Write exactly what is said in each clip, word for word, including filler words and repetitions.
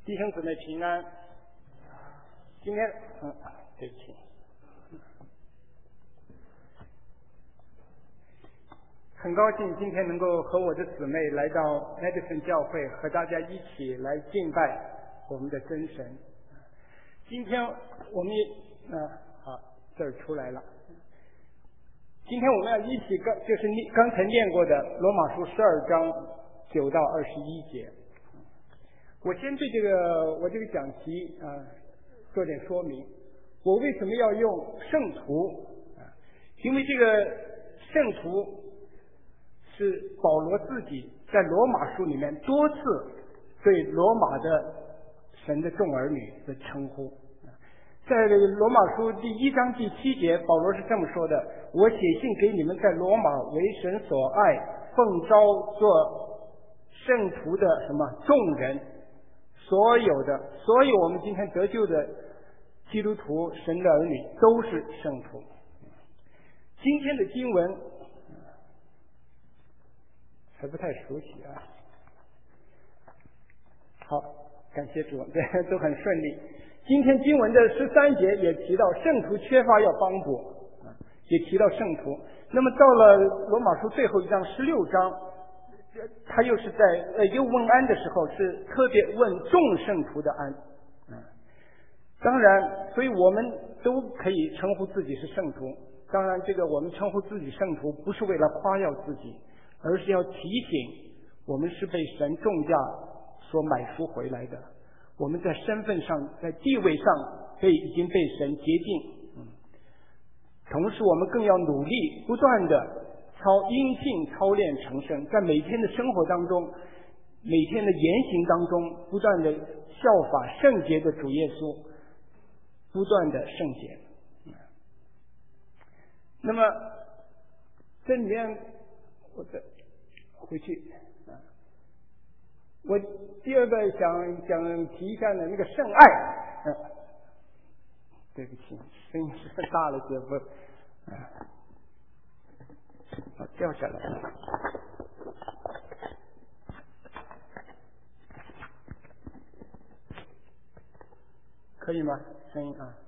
弟兄姊妹平安。今天，嗯，对不起，很高兴今天能够和我的姊妹来到 Madison 教会，和大家一起来敬拜我们的真神。今天我们也，呃，好，这儿出来了。今天我们要一起刚就是刚才念过的罗马书十二章九到二十一节。我先对这个我这个讲题啊、呃、做点说明。我为什么要用圣徒啊？因为这个圣徒是保罗自己在罗马书里面多次对罗马的神的众儿女的称呼。在罗马书第一章第七节，保罗是这么说的：我写信给你们在罗马为神所爱，奉召做圣徒的什么众人，所有的所有我们今天得救的基督徒神的儿女都是圣徒。今天的经文还不太熟悉啊，好，感谢主，对，都很顺利。今天经文的十三节也提到圣徒缺乏要帮补，也提到圣徒。那么到了罗马书最后一章十六章，他又是在呃又问安的时候，是特别问众圣徒的安。嗯，当然，所以我们都可以称呼自己是圣徒。当然，这个我们称呼自己圣徒，不是为了夸耀自己，而是要提醒我们是被神重价所买赎回来的。我们在身份上，在地位上被已经被神洁净，嗯，同时我们更要努力不断的操因信操练成圣，在每天的生活当中，每天的言行当中，不断的效法圣洁的主耶稣，不断的圣洁。嗯，那么这里面我再回去。我第二个想想提一下呢，那个圣爱，嗯，对不起，声音是大了些，不，嗯，啊，掉下来了，可以吗？声音啊，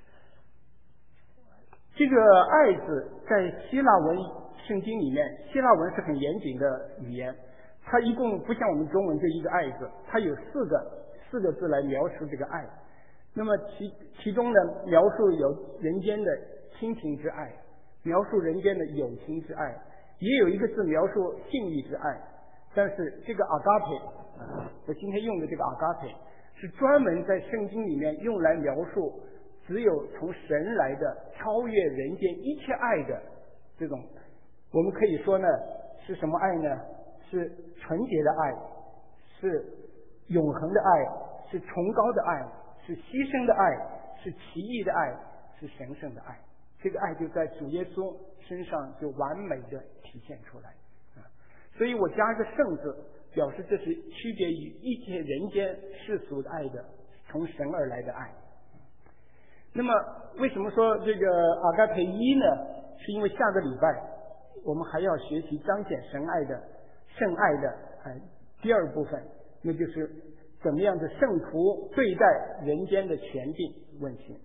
这个爱字在希腊文圣经里面，希腊文是很严谨的语言。它一共不像我们中文这一个爱字，它有四个四个字来描述这个爱。那么其其中呢，描述有人间的亲情之爱，描述人间的友情之爱，也有一个字描述性欲之爱。但是这个阿嘎培，我今天用的这个阿嘎培，是专门在圣经里面用来描述只有从神来的超越人间一切爱的这种。我们可以说呢，是什么爱呢？是纯洁的爱，是永恒的爱，是崇高的爱，是牺牲的爱，是奇异的爱，是神圣的爱。这个爱就在主耶稣身上就完美的体现出来啊！所以我加一个圣字，表示这是区别于一切人间世俗的爱的，从神而来的爱。那么为什么说这个阿嘎培一呢？是因为下个礼拜我们还要学习彰显神爱的圣爱的呃第二部分，那就是怎么样的圣徒对待人间的权柄问题。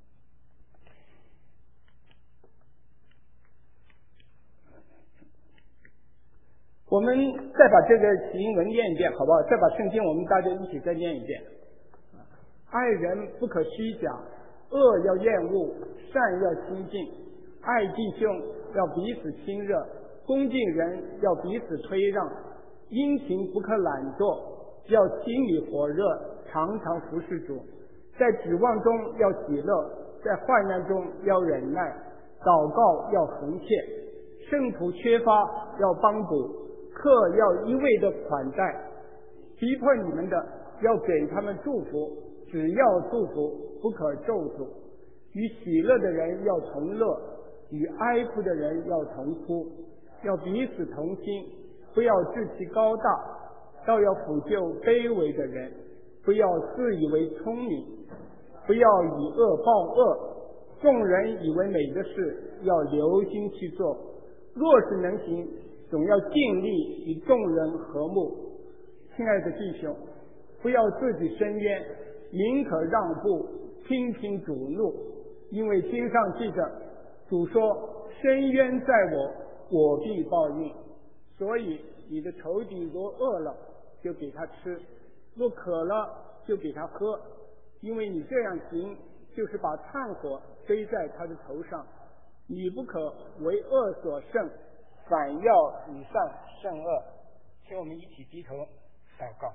我们再把这个经文念一遍好不好？再把圣经我们大家一起再念一遍。爱人不可虚假，恶要厌恶，善要亲近，爱弟兄要彼此亲热，恭敬人要彼此推让，殷勤不可懒惰，要心里火热，常常服侍主，在指望中要喜乐，在患难中要忍耐，祷告要恒切，圣徒缺乏要帮补，客要一味的款待，逼迫你们的要给他们祝福，只要祝福，不可咒诅，与喜乐的人要同乐，与哀哭的人要同哭，要彼此同心，不要志气高大，倒要抚救卑微的人，不要自以为聪明，不要以恶报恶，众人以为美的事要留心去做，若是能行，总要尽力与众人和睦。亲爱的弟兄， 不要自己伸冤，宁可让步，听凭主怒。因为经上记着，主说：伸冤在我，我必报应。所以你的仇敌若饿了，就给他吃；若渴了，就给他喝。因为你这样行，就是把炭火堆在他的头上。你不可为恶所胜，反要以善胜恶。请我们一起低头祷告。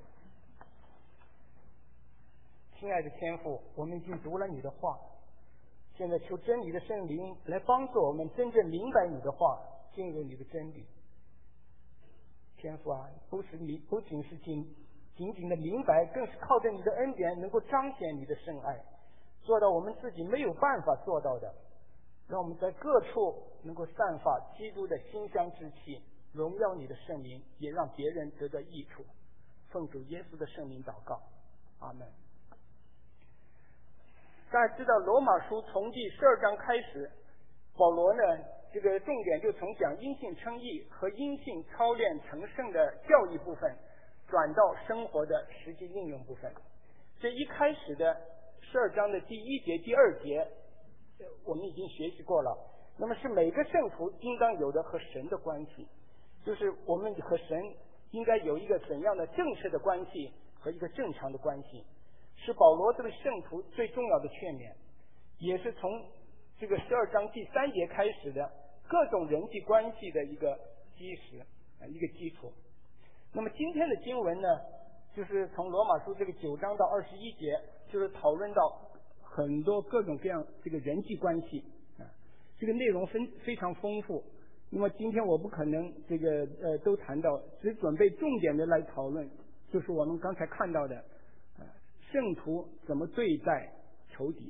亲爱的天父，我们已经读了你的话，现在求真理的圣灵来帮助我们真正明白你的话，进入你的真理。天父啊，不是你不仅是仅仅仅的明白，更是靠着你的恩典能够彰显你的圣爱，做到我们自己没有办法做到的。让我们在各处能够散发基督的馨香之气，荣耀你的圣名，也让别人得到益处。奉主耶稣的圣名祷告，阿门。大家知道罗马书从第十二章开始，保罗呢这个重点就从讲因信称义和因信操练成圣的教义部分，转到生活的实际应用部分。这一开始的十二章的第一节、第二节，我们已经学习过了。那么是每个圣徒应当有的和神的关系，就是我们和神应该有一个怎样的正式的关系和一个正常的关系，是保罗这个圣徒最重要的劝勉，也是从这个十二章第三节开始的各种人际关系的一个基石，一个基础。那么今天的经文呢，就是从罗马书这个九章到二十一节，就是讨论到很多各种各样这个人际关系啊，这个内容非非常丰富。那么今天我不可能这个呃都谈到，只准备重点的来讨论，就是我们刚才看到的，呃，圣徒怎么对待仇敌。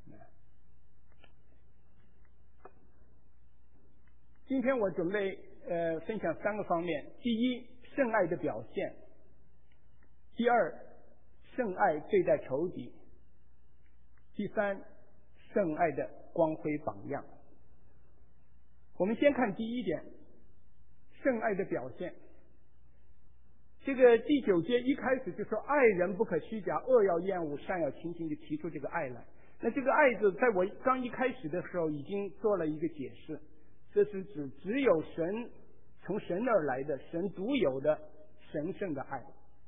今天我准备呃分享三个方面：第一，圣爱的表现；第二，圣爱对待仇敌；第三，圣爱的光辉榜样。我们先看第一点，圣爱的表现。这个第九节一开始就说：爱人不可虚假，恶要厌恶，善要勤勤地提出这个爱来。那这个爱字在我刚一开始的时候已经做了一个解释，这是指只有神从神而来的神独有的神圣的爱。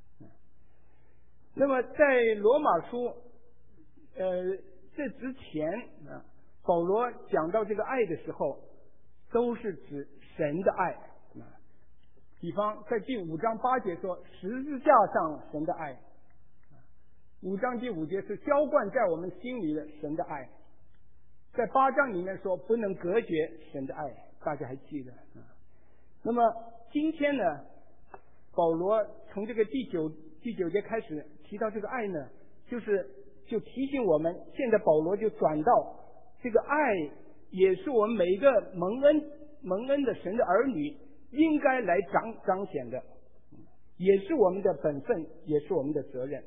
那么在罗马书呃这之前啊，保罗讲到这个爱的时候，都是指神的爱啊。比方在第五章八节说十字架上神的爱，五章第五节是浇灌在我们心里的神的爱，在八章里面说不能隔绝神的爱，大家还记得啊？那么今天呢，保罗从这个第九第九节开始提到这个爱呢，就是就提醒我们，现在保罗就转到这个爱也是我们每一个蒙恩蒙恩的神的儿女应该来彰彰显的，也是我们的本分，也是我们的责任。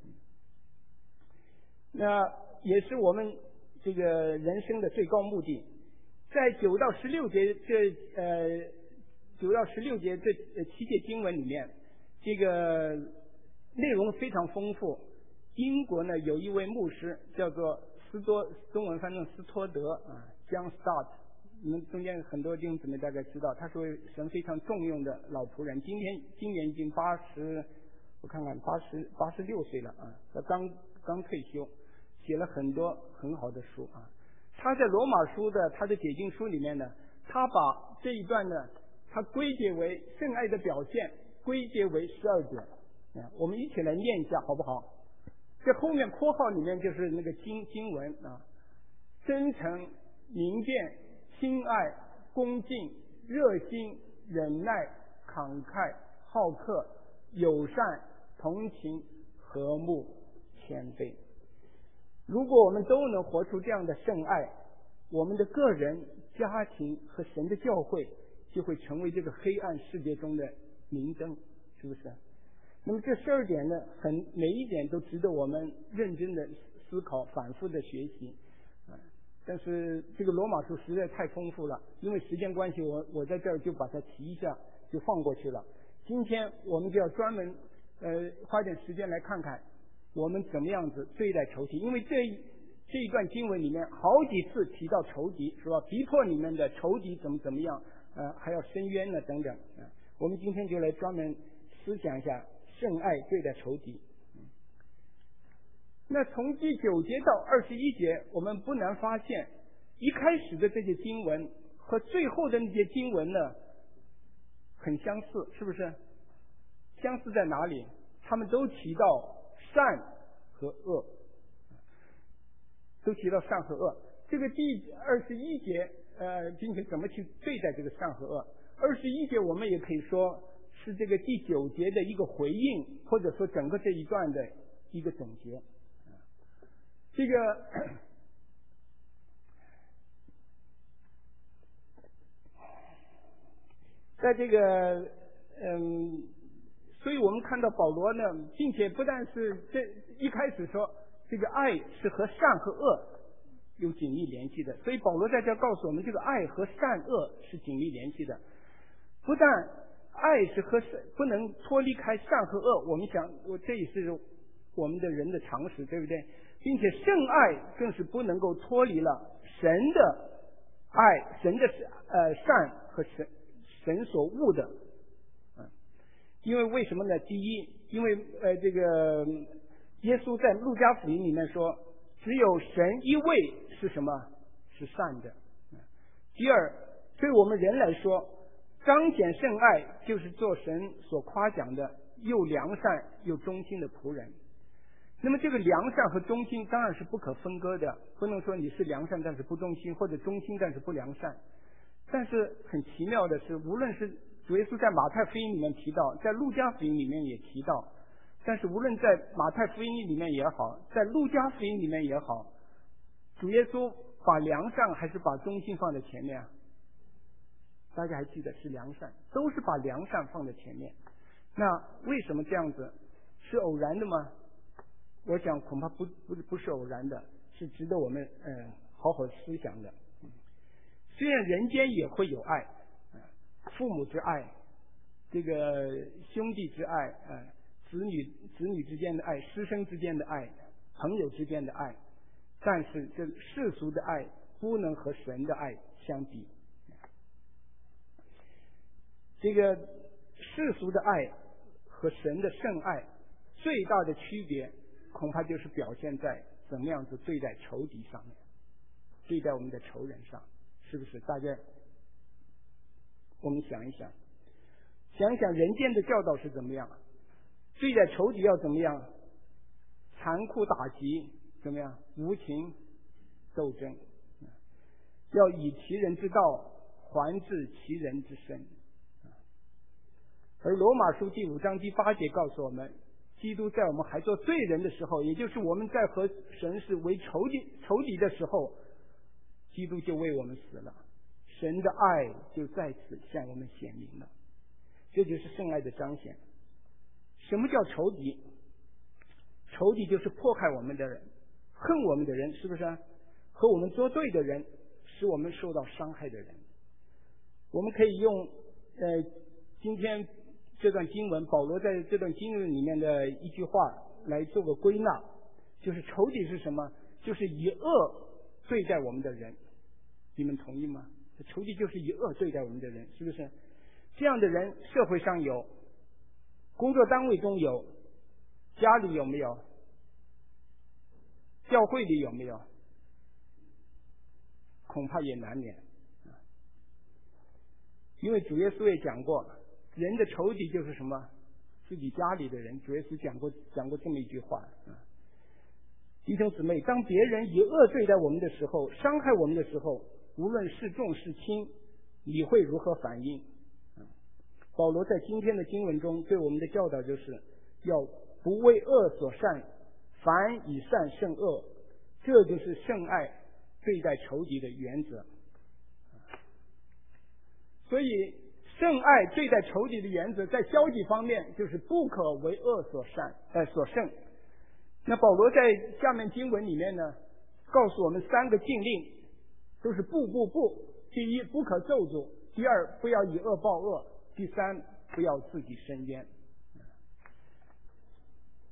那也是我们这个人生的最高目的。在九到十六节这呃九到十六节这七节经文里面，这个内容非常丰富。英国呢有一位牧师叫做斯多，中文翻成斯托德啊 ，John Stott， 你们中间很多弟兄姊妹大概知道，他是位神非常重用的老仆人，今天今年已经八十，我看看八十八十六岁了啊，他刚刚退休。写了很多很好的书啊，他在罗马书的他的解经书里面呢，他把这一段呢，他归结为圣爱的表现，归结为十二点啊，我们一起来念一下好不好？这后面括号里面就是那个经经文啊，真诚、明辨、亲爱、恭敬、热心、忍耐、慷慨、好客、友善、同情、和睦、谦卑。如果我们都能活出这样的圣爱，我们的个人、家庭和神的教会就会成为这个黑暗世界中的明灯，是不是？那么这十二点呢，很每一点都值得我们认真的思考、反复的学习。啊，但是这个罗马书实在太丰富了，因为时间关系，我我在这儿就把它提一下，就放过去了。今天我们就要专门呃花点时间来看看我们怎么样子对待仇敌，因为这这一段经文里面好几次提到仇敌，是吧？逼迫你们的仇敌怎么怎么样，呃，还要伸冤呢等等啊。我们今天就来专门思想一下圣爱对待仇敌。那从第九节到二十一节，我们不难发现，一开始的这些经文和最后的那些经文呢，很相似，是不是？相似在哪里？他们都提到善和恶，都提到善和恶。这个第二十一节，呃，并且怎么去对待这个善和恶？二十一节我们也可以说是这个第九节的一个回应，或者说整个这一段的一个总结。这个在这个嗯，所以我们看到保罗呢，并且不但是这一开始说这个爱是和善和恶有紧密联系的，所以保罗在这告诉我们，这个爱和善恶是紧密联系的。不但爱是和不能脱离开善和恶，我们想，我这也是我们的人的常识，对不对？并且圣爱更是不能够脱离了神的爱，神的呃善和神神所悟的，嗯，因为为什么呢？第一，因为呃这个耶稣在路加福音里面说，只有神一位是什么？是善的。第二，对我们人来说，彰显圣爱就是做神所夸奖的又良善又忠心的仆人。那么这个良善和忠心当然是不可分割的，不能说你是良善但是不忠心，或者忠心但是不良善。但是很奇妙的是，无论是主耶稣在马太福音里面提到，在路加福音里面也提到，但是无论在马太福音里面也好，在路加福音里面也好，主耶稣把良善还是把忠心放在前面啊？大家还记得是良善，都是把良善放在前面。那为什么这样子？是偶然的吗？我想恐怕不不不是偶然的，是值得我们嗯、呃、好好思想的。嗯，虽然人间也会有爱，呃、父母之爱，这个兄弟之爱，呃，子女子女之间的爱，师生之间的爱，朋友之间的爱，但是这世俗的爱不能和神的爱相比。这个世俗的爱和神的圣爱最大的区别，恐怕就是表现在怎么样子对待仇敌上面，对待我们的仇人上，是不是？大家我们想一想，想一想人间的教导是怎么样，对待仇敌要怎么样？残酷打击，怎么样？无情斗争，要以其人之道还治其人之身。而罗马书第五章第八节告诉我们，基督在我们还做罪人的时候，也就是我们在和神是为仇敌仇敌的时候，基督就为我们死了，神的爱就在此向我们显明了。这就是圣爱的彰显。什么叫仇敌？仇敌就是迫害我们的人，恨我们的人，是不是？和我们作对的人，使我们受到伤害的人。我们可以用呃今天这段经文，保罗在这段经文里面的一句话来做个归纳，就是仇敌是什么？就是以恶对待我们的人。你们同意吗？仇敌就是以恶对待我们的人，是不是？这样的人社会上有，工作单位中有，家里有没有？教会里有没有？恐怕也难免。因为主耶稣也讲过，人的仇敌就是什么？自己家里的人。主耶稣讲过讲过这么一句话。弟兄姊妹，当别人以恶对待我们的时候，伤害我们的时候，无论是重是轻，你会如何反应？保罗在今天的经文中对我们的教导就是要不为恶所善，凡以善胜恶，这就是圣爱对待仇敌的原则。所以圣爱对待仇敌的原则，在消极方面就是不可为恶所善呃所胜。那保罗在下面经文里面呢，告诉我们三个禁令，都是不不不。第一，不可咒诅；第二，不要以恶报恶；第三，不要自己伸冤。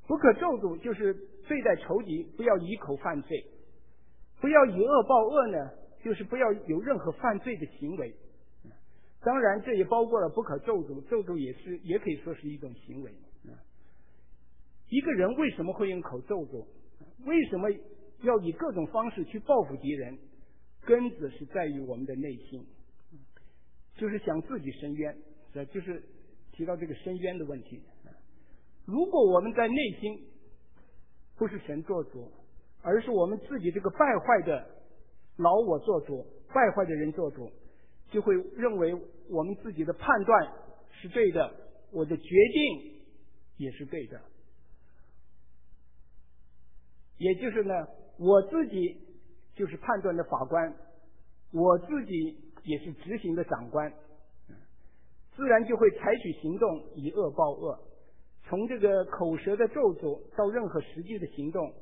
不可咒诅就是对待仇敌不要以口犯罪，不要以恶报恶呢，就是不要有任何犯罪的行为。当然这也包括了不可咒诅，咒诅也是也可以说是一种行为。一个人为什么会用口咒诅？为什么要以各种方式去报复敌人？根子是在于我们的内心，就是想自己伸冤，就是提到这个伸冤的问题。如果我们在内心不是神做主，而是我们自己这个败坏的老我做主，败坏的人做主，就会认为我们自己的判断是对的，我的决定也是对的。也就是呢，我自己就是判断的法官，我自己也是执行的长官，自然就会采取行动，以恶报恶。从这个口舌的咒诅到任何实际的行动，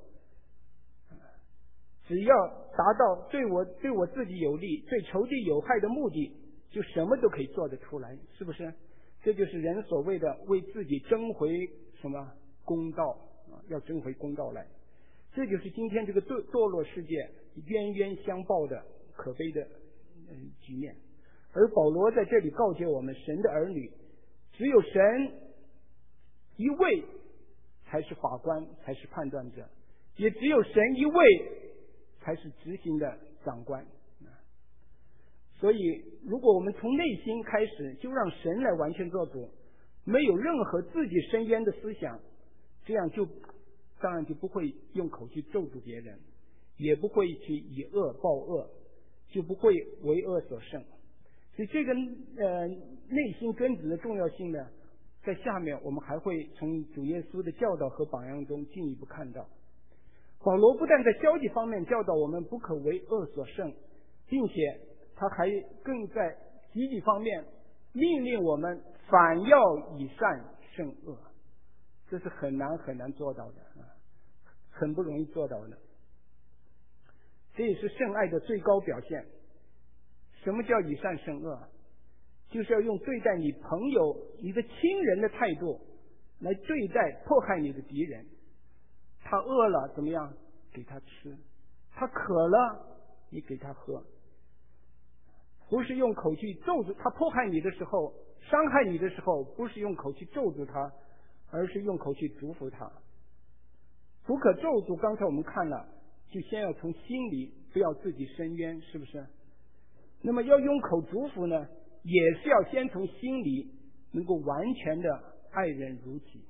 只要达到对我对我自己有利、对仇敌有害的目的，就什么都可以做得出来，是不是？这就是人所谓的为自己争回什么公道啊，要争回公道来。这就是今天这个堕堕落世界冤冤相报的可悲的嗯局面。而保罗在这里告诫我们，神的儿女只有神一位才是法官，才是判断者，也只有神一位才是执行的长官。所以如果我们从内心开始就让神来完全做主，没有任何自己伸冤的思想，这样就当然就不会用口去咒诅别人，也不会去以恶报恶，就不会为恶所胜。所以这个呃内心根子的重要性呢，在下面我们还会从主耶稣的教导和榜样中进一步看到。保罗不但在消极方面教导我们不可为恶所胜，并且他还更在积极方面命令我们反要以善胜恶，这是很难很难做到的，很不容易做到的。这也是圣爱的最高表现。什么叫以善胜恶？就是要用对待你朋友、你的亲人的态度来对待迫害你的敌人。他饿了怎么样？给他吃。他渴了，你给他喝。不是用口去咒诅他，迫害你的时候，伤害你的时候，不是用口去咒诅他，而是用口去祝福他。不可咒诅，刚才我们看了，就先要从心里，不要自己伸冤，是不是？那么要用口祝福呢，也是要先从心里能够完全的爱人如己。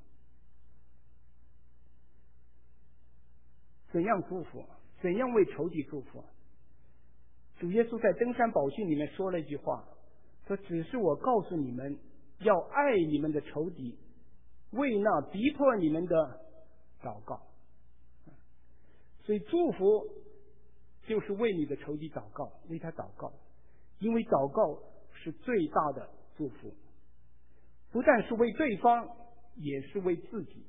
怎样祝福？怎样为仇敌祝福？主耶稣在登山宝训里面说了一句话，说只是我告诉你们，要爱你们的仇敌，为那逼迫你们的祷告。所以祝福就是为你的仇敌祷告，为他祷告，因为祷告是最大的祝福，不但是为对方，也是为自己。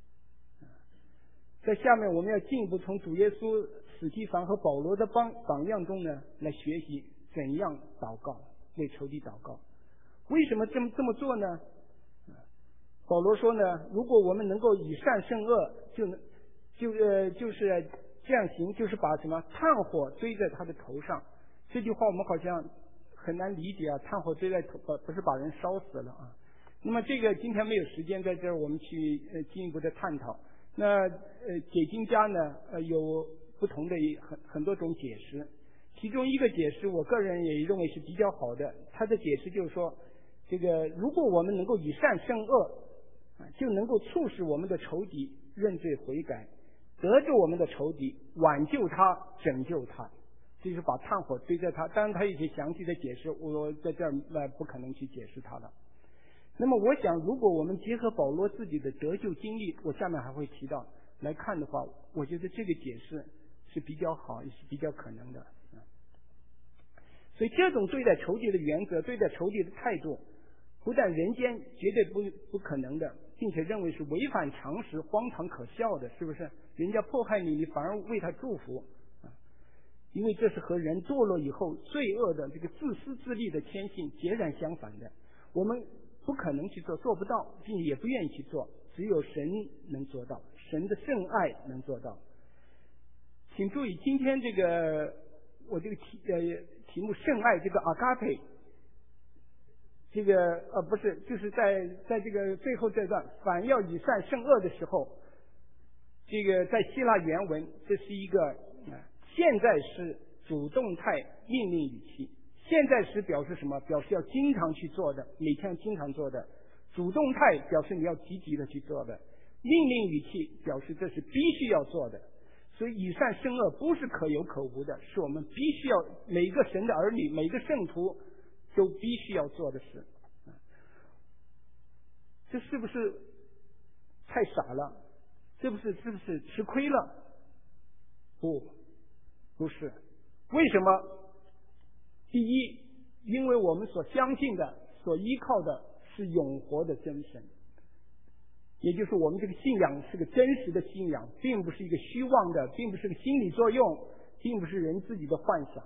在下面我们要进一步从主耶稣、史提凡和保罗的榜榜样中呢，来学习怎样祷告，为仇敌祷告。为什么这么这么做呢？保罗说呢，如果我们能够以善胜恶，就能就呃就是这样行，就是把什么炭火堆在他的头上。这句话我们好像很难理解啊，炭火堆在头不是把人烧死了啊。那么这个今天没有时间在这儿我们去呃进一步的探讨。那呃解经家呢呃有不同的很很多种解释，其中一个解释我个人也认为是比较好的。他的解释就是说，这个如果我们能够以善胜恶，就能够促使我们的仇敌认罪悔改，得着我们的仇敌，挽救他，拯救他。就是把炭火堆在他，当然他有些详细的解释，我在这儿呃不可能去解释他了。那么我想，如果我们结合保罗自己的得救经历，我下面还会提到来看的话，我觉得这个解释是比较好，也是比较可能的。所以这种对待仇敌的原则，对待仇敌的态度，不但人间绝对不不可能的，并且认为是违反常识、荒唐可笑的，是不是？人家迫害你，你反而为他祝福，因为这是和人堕落以后罪恶的这个自私自利的天性截然相反的。我们不可能去做，做不到，并且也不愿意去做。 只有神能做到，神的圣爱能做到。请注意，今天这个我这个题呃题目圣爱这个 agape， 这个呃不是，就是在在这个最后这段反要以善胜恶的时候，这个在希腊原文这是一个、呃、现在时主动态命令语气。现在时表示什么？表示要经常去做的，每天经常做的。主动态表示你要积极的去做的。命令语气表示这是必须要做的。所以以善胜恶不是可有可无的，是我们必须要每个神的儿女，每个圣徒都必须要做的事。这是不是太傻了？这不是是不是吃亏了？不，不是。为什么？第一，因为我们所相信的、所依靠的是永活的真神，也就是我们这个信仰是个真实的信仰，并不是一个虚妄的，并不是个心理作用，并不是人自己的幻想。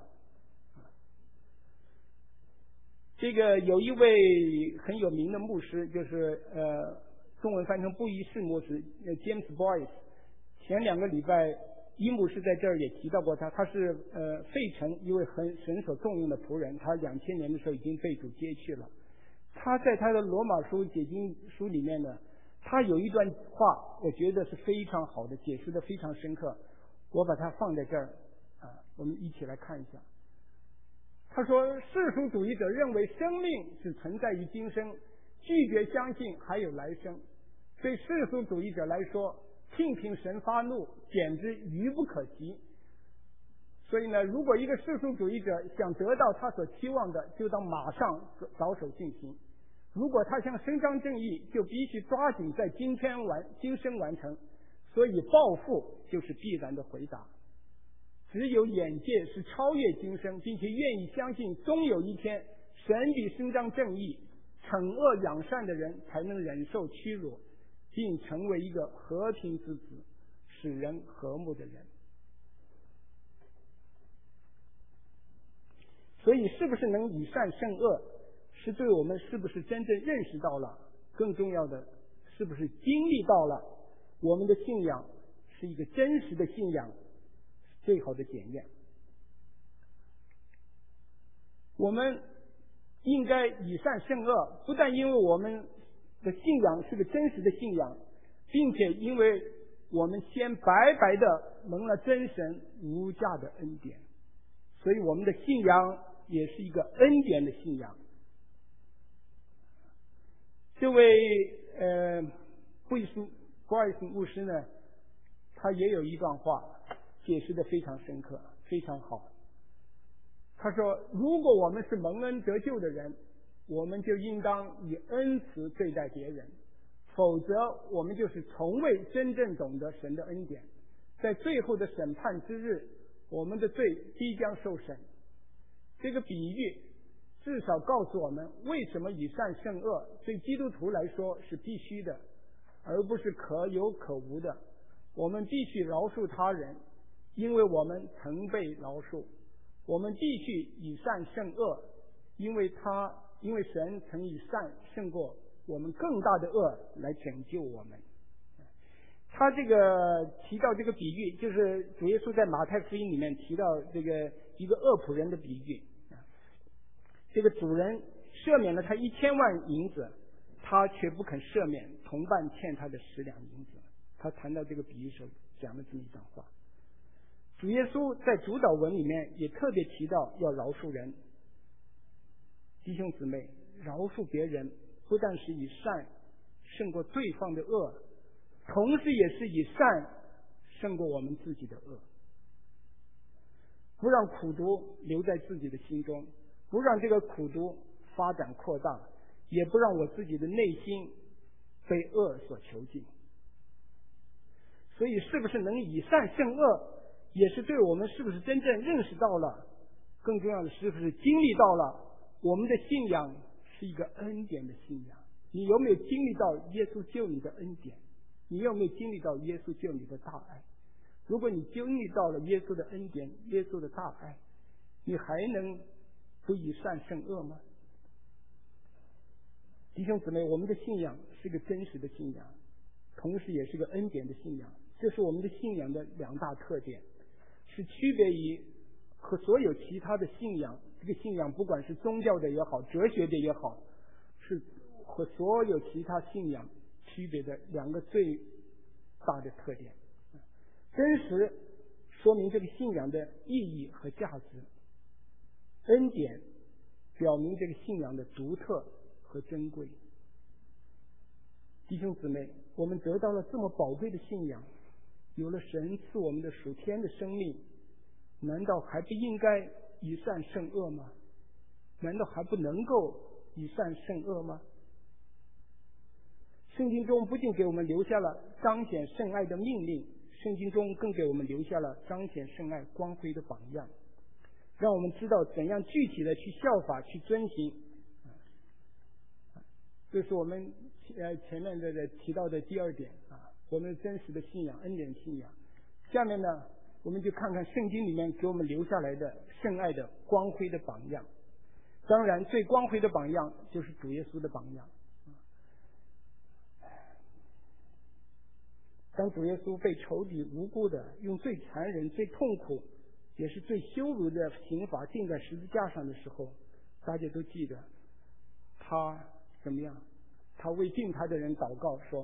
这个有一位很有名的牧师，就是呃，中文翻成布衣士牧师 James Boyce。前两个礼拜，伊牧师在这儿也提到过他，他是呃费城一位很神所重用的仆人，他两千年的时候已经被主接去了。他在他的罗马书解经书里面呢，他有一段话，我觉得是非常好的，解释的非常深刻，我把它放在这儿啊，我们一起来看一下。他说，世俗主义者认为生命只存在于今生，拒绝相信还有来生。对世俗主义者来说，听凭神发怒简直愚不可及。所以呢，如果一个世俗主义者想得到他所期望的，就当马上着手进行；如果他想伸张正义，就必须抓紧在今天完今生完成。所以报复就是必然的回答。只有眼界是超越今生，并且愿意相信终有一天神必伸张正义，惩恶扬善的人才能忍受屈辱，并成为一个和平之子，使人和睦的人。所以是不是能以善胜恶，是对我们是不是真正认识到了，更重要的是不是经历到了我们的信仰是一个真实的信仰最好的检验。我们应该以善胜恶，不但因为我们的信仰是个真实的信仰，并且因为我们先白白的蒙了真神无价的恩典，所以我们的信仰也是一个恩典的信仰。这位呃布伊斯博尔斯牧师呢，他也有一段话解释的非常深刻，非常好。他说，如果我们是蒙恩得救的人，我们就应当以恩慈对待别人，否则我们就是从未真正懂得神的恩典。在最后的审判之日，我们的罪必将受审。这个比喻至少告诉我们，为什么以善胜恶对基督徒来说是必须的，而不是可有可无的。我们必须饶恕他人，因为我们曾被饶恕。我们必须以善胜恶，因为他因为神曾以善胜过我们更大的恶来拯救我们。他这个提到这个比喻，就是主耶稣在马太福音里面提到这个一个恶仆人的比喻。这个主人赦免了他一千万银子，他却不肯赦免同伴欠他的十两银子。他谈到这个比喻时候讲了这么一段话。主耶稣在主导文里面也特别提到要饶恕人。弟兄姊妹，饶恕别人不但是以善胜过对方的恶，同时也是以善胜过我们自己的恶。不让苦毒留在自己的心中，不让这个苦毒发展扩大，也不让我自己的内心被恶所囚禁。所以是不是能以善胜恶，也是对我们是不是真正认识到了，更重要的是不是经历到了我们的信仰是一个恩典的信仰。你有没有经历到耶稣救你的恩典？你有没有经历到耶稣救你的大爱？如果你经历到了耶稣的恩典，耶稣的大爱，你还能不以善胜恶吗？弟兄姊妹，我们的信仰是一个真实的信仰， 同时也是个恩典的信仰。这是我们的信仰的两大特点，是区别于和所有其他的信仰，这个信仰不管是宗教的也好，哲学的也好，是和所有其他信仰区别的两个最大的特点。真实说明这个信仰的意义和价值，恩典表明这个信仰的独特和珍贵。弟兄姊妹，我们得到了这么宝贵的信仰，有了神赐我们的属天的生命，难道还不应该以善胜恶吗？难道还不能够以善胜恶吗？圣经中不仅给我们留下了彰显圣爱的命令，圣经中更给我们留下了彰显圣爱光辉的榜样，让我们知道怎样具体的去效法去遵行。这是我们呃前面的提到的第二点啊，我们真实的信仰，恩典信仰。下面呢，我们就看看圣经里面给我们留下来的圣爱的光辉的榜样。当然最光辉的榜样就是主耶稣的榜样。当主耶稣被仇敌无辜的用最残忍最痛苦也是最羞辱的刑罚钉在十字架上的时候，大家都记得他怎么样？他为敬他的人祷告说，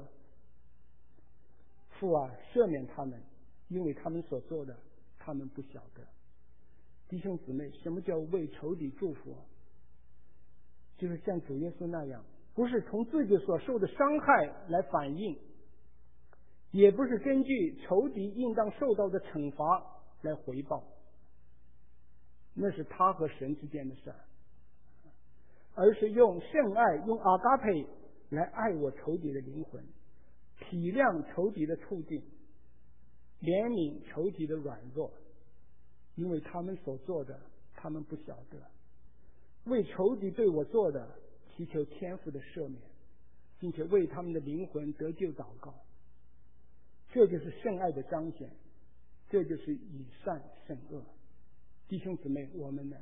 父啊，赦免他们，因为他们所做的他们不晓得。弟兄姊妹，什么叫为仇敌祝福？就是像主耶稣那样，不是从自己所受的伤害来反应，也不是根据仇敌应当受到的惩罚来回报，那是他和神之间的事儿，而是用圣爱，用阿嘎佩来爱我仇敌的灵魂，体谅仇敌的处境，怜悯仇敌的软弱，因为他们所做的他们不晓得，为仇敌对我做的祈求天父的赦免，并且为他们的灵魂得救祷告。这就是圣爱的彰显，这就是以善胜恶。弟兄姊妹，我们呢？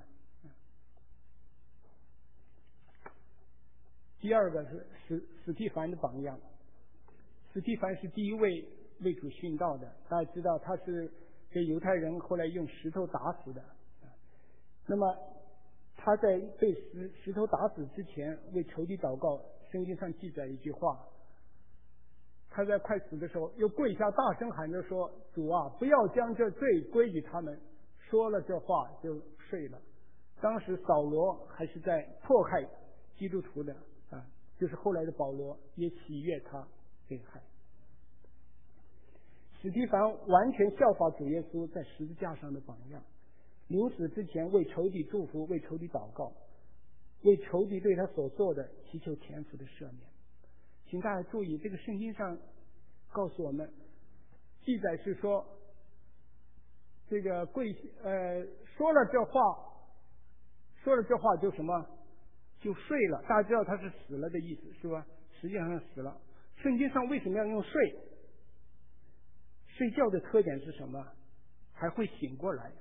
第二个是史史蒂凡的榜样。史蒂凡是第一位为主殉道的，大家知道他是被犹太人后来用石头打死的。那么他在被石石头打死之前为仇敌祷告，圣经上记载一句话，他在快死的时候又跪下大声喊着说，主啊，不要将这罪归于他们。说了这话就睡了。当时扫罗还是在迫害基督徒的啊，就是后来的保罗也喜悦他被害。史蒂凡完全效法主耶稣在十字架上的榜样，临死之前为仇敌祝福，为仇敌祷告，为仇敌对他所做的祈求天父的赦免。请大家注意，这个圣经上告诉我们，记载是说，这个跪呃说了这话，说了这话就什么，就睡了。大家知道他是死了的意思是吧？实际上死了。圣经上为什么要用睡？睡觉的特点是什么？还会醒过来。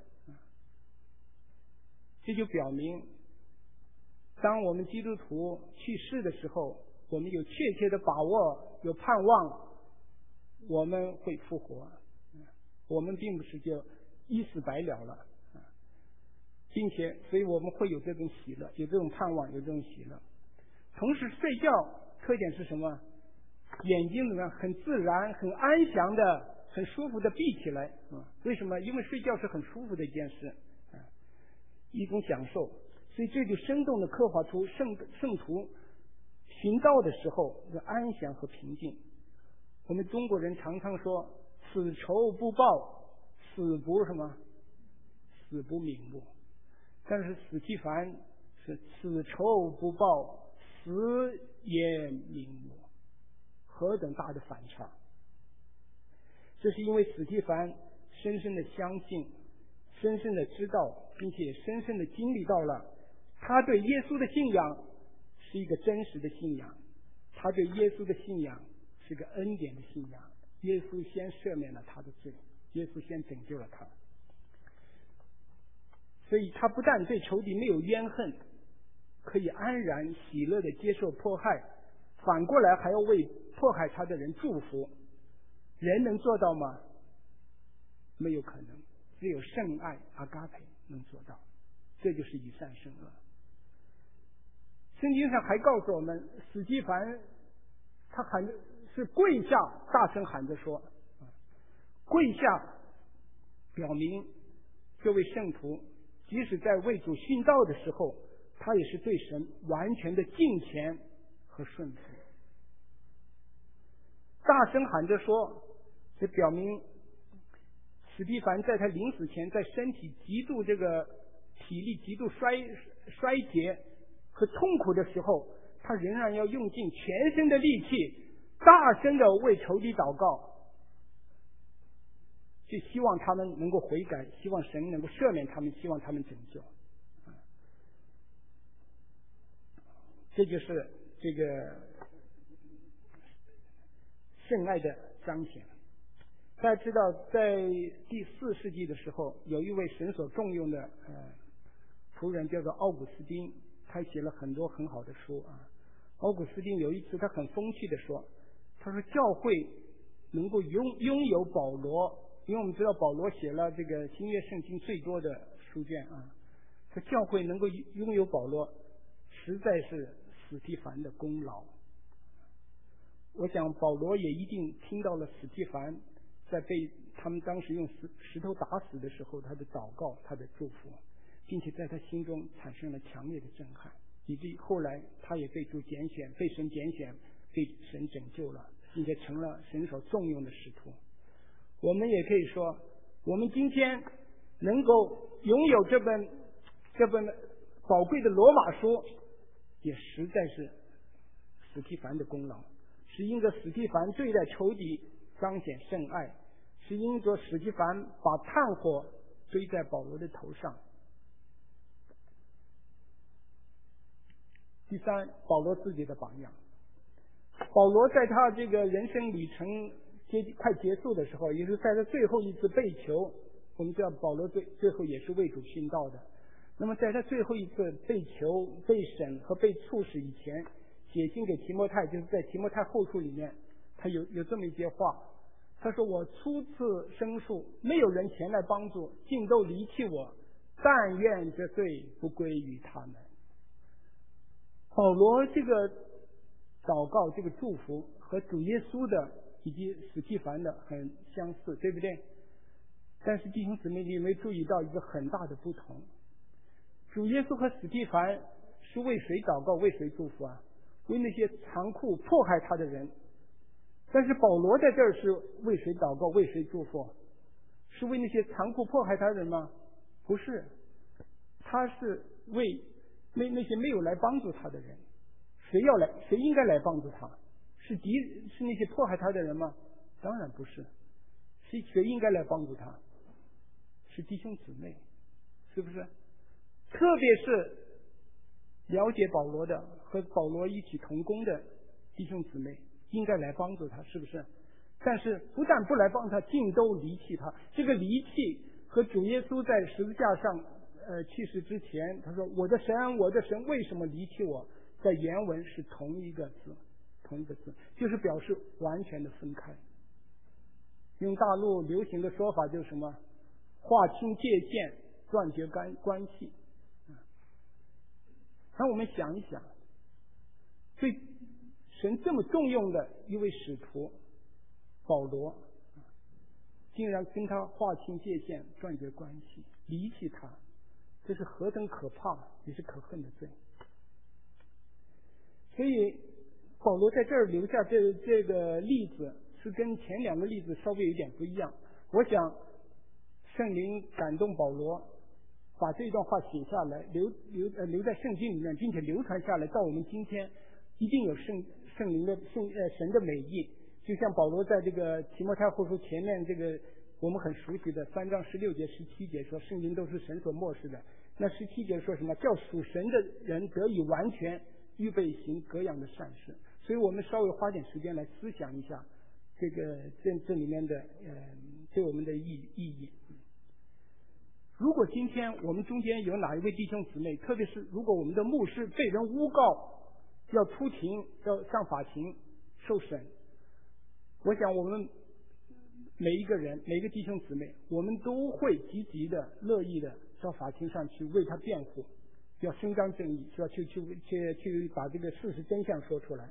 这就表明，当我们基督徒去世的时候，我们有确切的把握，有盼望，我们会复活。我们并不是就一死百了了，并且所以我们会有这种喜乐，有这种盼望，有这种喜乐。同时睡觉特点是什么？眼睛怎么样？很自然，很安详的，很舒服的闭起来。为什么？因为睡觉是很舒服的一件事，一种享受。所以这就生动的刻画出圣圣徒行道的时候的安详和平静。我们中国人常常说，此仇不报，死不什么，死不瞑目。但是史蒂凡是此仇不报，死也瞑目，何等大的反差！这是因为史蒂凡深深的相信，深深的知道，并且深深的经历到了他对耶稣的信仰是一个真实的信仰，他对耶稣的信仰是个恩典的信仰。耶稣先赦免了他的罪，耶稣先拯救了他，所以他不但对仇敌没有怨恨，可以安然喜乐的接受迫害， 反过来还要为迫害他的人祝福，人能做到吗？没有可能，只有圣爱阿嘎培能做到，这就是以善胜恶。圣经上还告诉我们，史提凡他喊是跪下，大声喊着说，跪下表明这位圣徒即使在为主殉道的时候，他也是对神完全的敬虔和顺服。大声喊着说，这表明史提凡在他临死前，在身体极度这个体力极度衰衰竭和痛苦的时候，他仍然要用尽全身的力气，大声的为仇敌祷告，就希望他们能够悔改，希望神能够赦免他们，希望他们拯救。这就是这个圣爱的彰显。大家知道，在第四世纪的时候，有一位神所重用的呃仆人叫做奥古斯丁，他写了很多很好的书啊。奥古斯丁有一次他很风趣的说，他说教会能够拥拥有保罗，因为我们知道保罗写了这个新约圣经最多的书卷啊，说教会能够拥有保罗，实在是史提凡的功劳。我想保罗也一定听到了史提凡在被他们当时用石石头打死的时候他的祷告，他的祝福，并且在他心中产生了强烈的震撼，以至于后来他也被主拣选，被神拣选，被神拯救了，并且成了神所重用的使徒。我们也可以说，我们今天能够拥有这本这本宝贵的罗马书，也实在是史提凡的功劳，是因着史提凡对待仇敌彰显圣爱，是因着史提凡把炭火堆在保罗的头上。第三，保罗自己的榜样。保罗在他这个人生旅程接快结束的时候，也是在他最后一次被囚，我们知道保罗最最后也是为主殉道的。那么在他最后一次被囚、被审和被处死以前，写信给提摩太，就是在提摩太后书里面，他有有这么一些话，他说：“我初次申诉，没有人前来帮助，竟都离弃我，但愿这罪不归于他们。”保罗这个祷告、这个祝福和主耶稣的以及史提凡的很相似，对不对？但是弟兄姊妹，你有没有注意到一个很大的不同？主耶稣和史提凡是为谁祷告、为谁祝福啊？为那些残酷迫害他的人。但是保罗在这儿是为谁祷告、为谁祝福？是为那些残酷迫害他的人吗？不是，他是为那那些没有来帮助他的人。谁要来？谁应该来帮助他？是敌是那些迫害他的人吗？当然不是。是谁应该来帮助他？是弟兄姊妹，是不是？特别是了解保罗的和保罗一起同工的弟兄姊妹，应该来帮助他，是不是？但是不但不来帮他，竟都离弃他。这个离弃和主耶稣在十字架上呃去世之前，他说：“我的神，我的神，为什么离弃我？”在原文是同一个字，同一个字，就是表示完全的分开。用大陆流行的说法就是什么？划清界限，断绝关关系。让我们想一想，对神这么重用的一位使徒保罗，竟然跟他划清界限，断绝关系，离弃他，这是何等可怕也是可恨的罪。所以保罗在这儿留下这这个例子，是跟前两个例子稍微有点不一样。我想圣灵感动保罗，把这段话写下来，留留呃留在圣经里面，并且流传下来，到我们今天一定有圣圣灵的圣呃神的美意。就像保罗在这个提摩太后书前面这个我们很熟悉的三章十六节、十七节说，圣灵都是神所默示的。那十七节说什么？叫属神的人得以完全，预备行各样的善事。所以我们稍微花点时间来思想一下这个这这里面的呃对我们的意意义。如果今天我们中间有哪一位弟兄姊妹，特别是如果我们的牧师被人诬告， 要出庭，要上法庭受审。我想我们每一个人，每一个弟兄姊妹，我们都会积极的、乐意的到法庭上去为他辩护，要伸张正义，是吧？去去去去把这个事实真相说出来。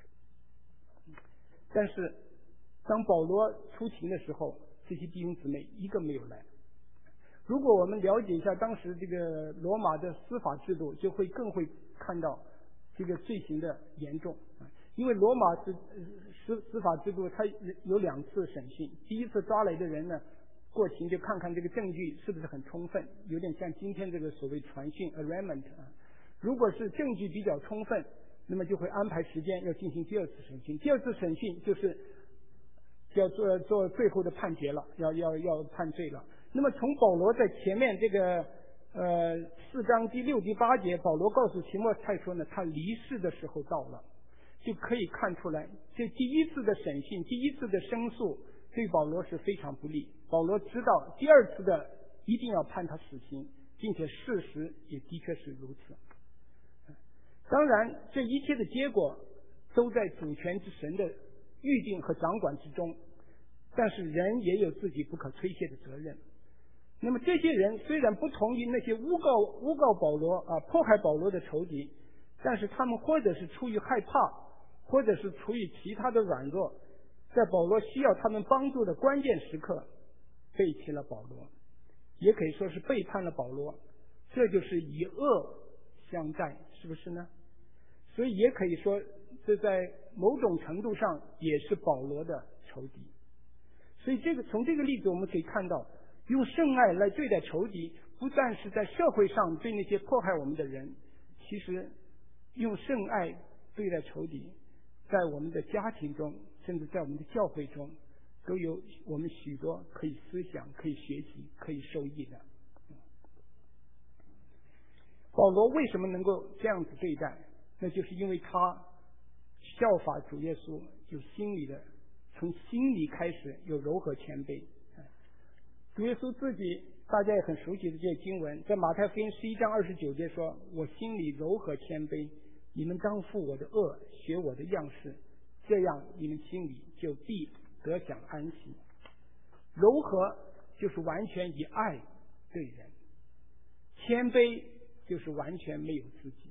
但是当保罗出庭的时候，这些弟兄姊妹一个没有来。如果我们了解一下当时这个罗马的司法制度，就会更会看到这个罪行的严重。因为罗马是司司法制度，它有两次审讯。第一次抓来的人呢，过庭就看看这个证据是不是很充分，有点像今天这个所谓传讯 arraignment 啊。如果是证据比较充分，那么就会安排时间要进行第二次审讯。第二次审讯就是要做做最后的判决了，要要要判罪了。那么从保罗在前面这个呃四章第六第八节，保罗告诉提摩太说呢，他离世的时候到了，就可以看出来，这第一次的审讯，第一次的申诉对保罗是非常不利。保罗知道第二次的一定要判他死刑，并且事实也的确是如此。当然，这一切的结果都在主权之神的预定和掌管之中，但是人也有自己不可推卸的责任。那么这些人虽然不同于那些诬告诬告保罗啊迫害保罗的仇敌，但是他们或者是出于害怕，或者是出于其他的软弱，在保罗需要他们帮助的关键时刻背弃了保罗，也可以说是背叛了保罗。这就是以恶相待，是不是呢？所以也可以说，这在某种程度上也是保罗的仇敌。所以这个从这个例子我们可以看到，用圣爱来对待仇敌，不但是在社会上对那些迫害我们的人，其实用圣爱对待仇敌，在我们的家庭中，甚至在我们的教会中，都有我们许多可以思想、可以学习、可以受益的。保罗为什么能够这样子对待？那就是因为他效法主耶稣，有心里的，从心里开始有柔和谦卑。主耶稣自己大家也很熟悉的这些经文，在马太福音十一章二十九节说：“我心里柔和谦卑，你们当负我的恶，学我的样式，这样你们心里就必得享安息。”柔和就是完全以爱对人，谦卑就是完全没有自己。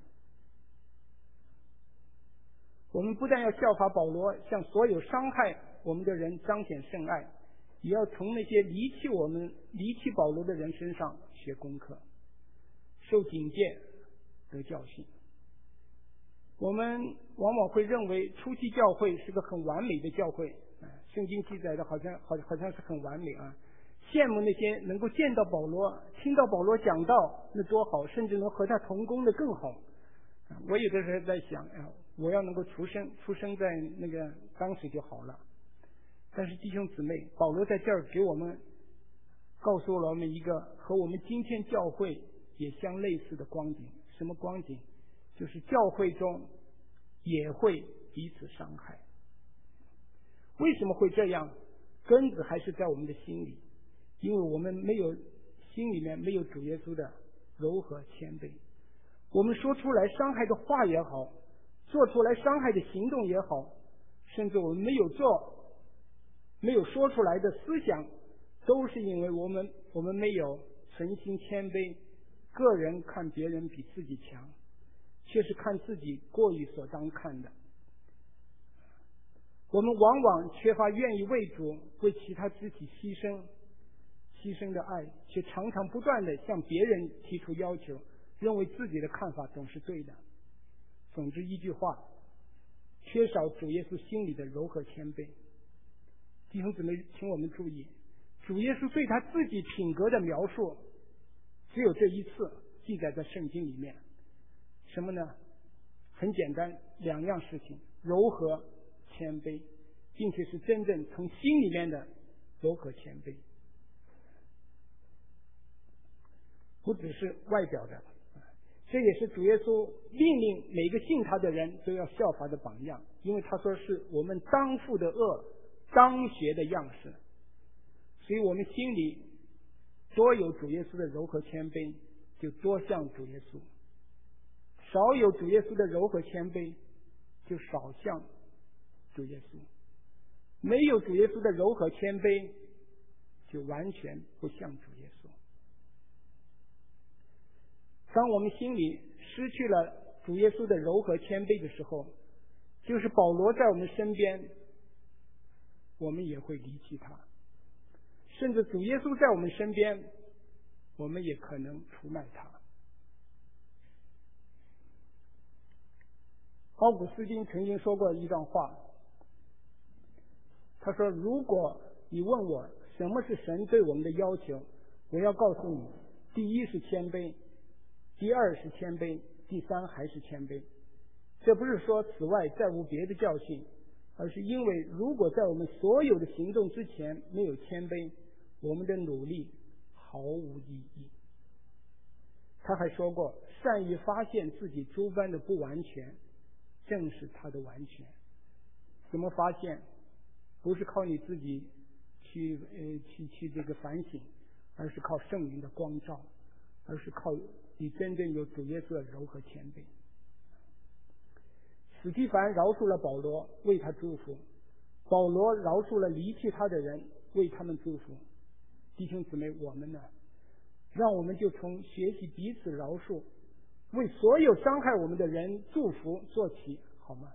我们不但要效法保罗，向所有伤害我们的人彰显圣爱，也要从那些离弃我们、离弃保罗的人身上学功课，受警戒，得教训。我们往往会认为初期教会是个很完美的教会，圣经记载的好像好好像是很完美啊，羡慕那些能够见到保罗、听到保罗讲道，那多好，甚至能和他同工的更好。我有的时候在想，哎，我要能够出生出生在那个当时就好了。但是弟兄姊妹，保罗在这儿给我们告诉了我们一个和我们今天教会也相类似的光景。什么光景？就是教会中也会彼此伤害。为什么会这样？根子还是在我们的心里，因为我们没有心里面没有主耶稣的柔和谦卑。我们说出来伤害的话也好，做出来伤害的行动也好，甚至我们没有做没有说出来的思想，都是因为我们我们没有存心谦卑，个人看别人比自己强，却是看自己过于所当看的。我们往往缺乏愿意为主为其他肢体牺牲牺牲的爱，却常常不断的向别人提出要求，认为自己的看法总是对的。总之一句话，缺少主耶稣心里的柔和谦卑。弟兄姊妹，请我们注意，主耶稣对他自己品格的描述只有这一次记载在圣经里面。什么呢？很简单，两样事情：柔和谦卑，并且是真正从心里面的柔和谦卑，不只是外表的。这也是主耶稣命令每个信他的人都要效法的榜样，因为他说是我们当负的恶，当学的样式。所以我们心里多有主耶稣的柔和谦卑，就多像主耶稣；少有主耶稣的柔和谦卑， 就少像主耶稣；没有主耶稣的柔和谦卑，就完全不像主耶稣。当我们心里失去了主耶稣的柔和谦卑的时候，就是保罗在我们身边，我们也会离弃他；甚至主耶稣在我们身边，我们也可能出卖他。奥古斯丁曾经说过一段话，他说，如果你问我什么是神对我们的要求，我要告诉你，第一是谦卑，第二是谦卑，第三还是谦卑。这不是说此外再无别的教训，而是因为如果在我们所有的行动之前没有谦卑，我们的努力毫无意义。他还说过，善于发现自己诸般的不完全，正是他的完全。怎么发现？不是靠你自己去呃去去这个反省，而是靠圣灵的光照，而是靠你真正有主耶稣的柔和谦卑。史蒂凡饶恕了保罗，为他祝福；保罗饶恕了离弃他的人，为他们祝福。弟兄姊妹，我们呢？让我们就从学习彼此饶恕，为所有伤害我们的人祝福做起，好吗？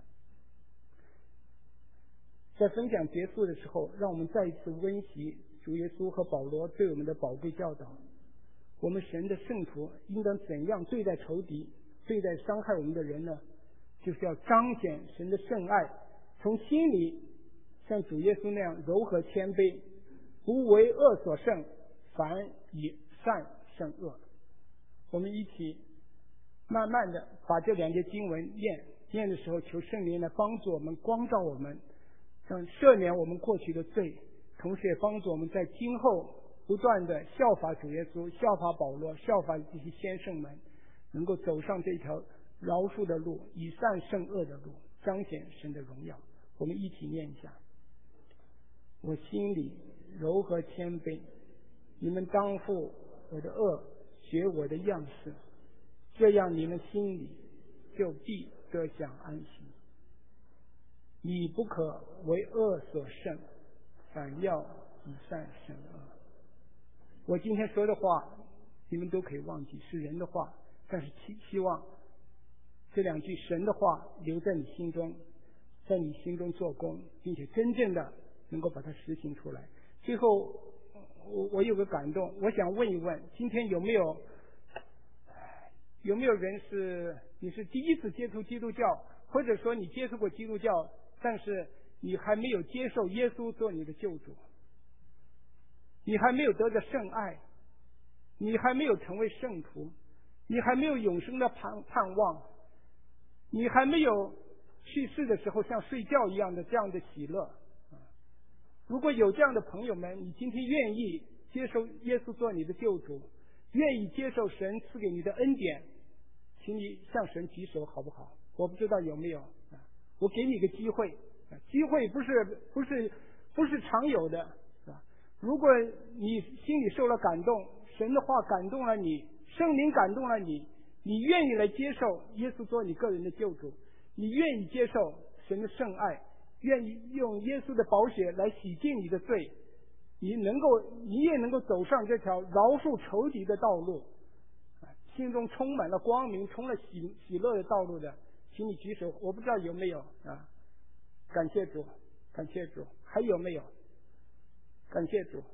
在分享结束的时候，让我们再一次温习主耶稣和保罗对我们的宝贵教导。我们神的圣徒应当怎样对待仇敌，对待伤害我们的人呢？就是要彰显神的圣爱，从心里像主耶稣那样柔和谦卑，不为恶所胜，反以善胜恶。我们一起慢慢的把这两节经文念念的时候，求圣灵来帮助我们，光照我们，让赦免我们过去的罪，同时也帮助我们在今后不断的效法主耶稣，效法保罗，效法这些先生们，能够走上这条饶恕的路，以善胜恶的路，彰显神的荣耀。我们一起念一下：我心里柔和谦卑，你们当负我的恶，学我的样式，这样你们心里就必得享安息。你不可为恶所胜，反要以善胜恶。我今天说的话你们都可以忘记，是人的话，但是希希望这两句神的话留在你心中，在你心中做工，并且真正的能够把它实行出来。最后我我有个感动，我想问一问，今天有没有有没有人是你是第一次接触基督教，或者说你接触过基督教，但是你还没有接受耶稣做你的救主，你还没有得着圣爱，你还没有成为圣徒，你还没有永生的盼盼望，你还没有去世的时候像睡觉一样的这样的喜乐。如果有这样的朋友们，你今天愿意接受耶稣做你的救主，愿意接受神赐给你的恩典，请你向神举手好不好？我不知道有没有，我给你个机会，机会不是不是不是常有的。如果你心里受了感动，神的话感动了你，圣灵感动了你，你愿意来接受耶稣做你个人的救主，你愿意接受神的圣爱，愿意用耶稣的宝血来洗净你的罪，你能够你也能够走上这条饶恕仇敌的道路，心中充满了光明，充了喜喜乐的道路的，请你举手。我不知道有没有啊？感谢主，感谢主。还有没有？感谢主。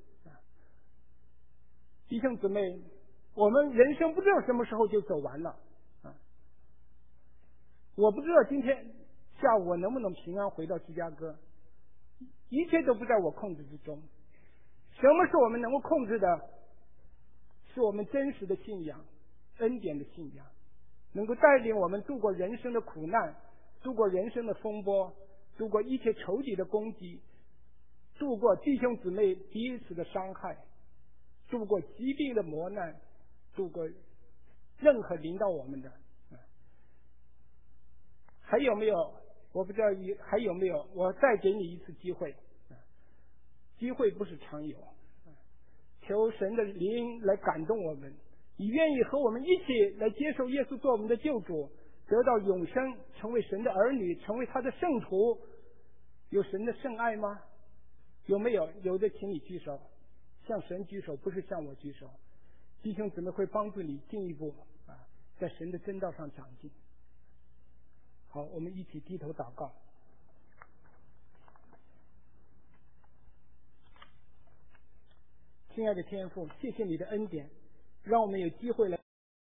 弟兄姊妹，我们人生不知道什么时候就走完了啊！我不知道今天下午我能不能平安回到芝加哥，一切都不在我控制之中。什么是我们能够控制的？是我们真实的信仰，恩典的信仰，能够带领我们度过人生的苦难，度过人生的风波，度过一切仇敌的攻击，度过弟兄姊妹彼此的伤害，度过疾病的磨难，度过任何临到我们的。还有没有？我不知道还有没有，我再给你一次机会。机会不是常有，求神的灵来感动我们。你愿意和我们一起来接受耶稣做我们的救主， 得到永生，成为神的儿女，成为他的圣徒，有神的圣爱吗？有没有？有的请你举手，向神举手，不是向我举手。弟兄姊妹会帮助你进一步啊，在神的真道上长进。好，我们一起低头祷告。亲爱的天父，谢谢你的恩典，让我们有机会来